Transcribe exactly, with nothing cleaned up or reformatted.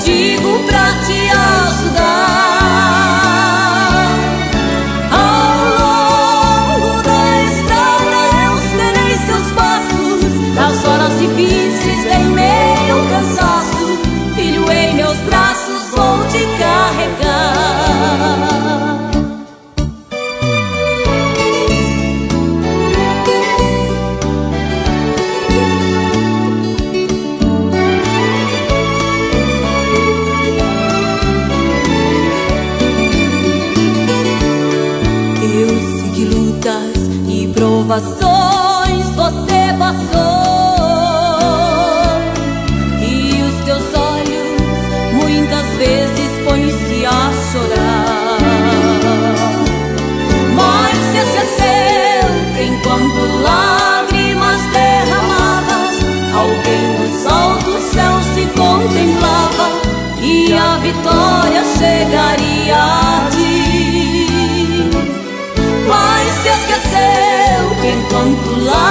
contigo pra te ajudar. Ao longo da estrada eu serei seus passos, nas horas difíceis em meio ao cansaço, filho, em meus braços vou te carregar. Provações você passou, e os teus olhos muitas vezes põem-se a chorar. Mas se esqueceu que enquanto lágrimas derramavas, alguém dos altos céus te contemplava, e a vitória chegaria a ti. Mas se esqueceu que enquanto lá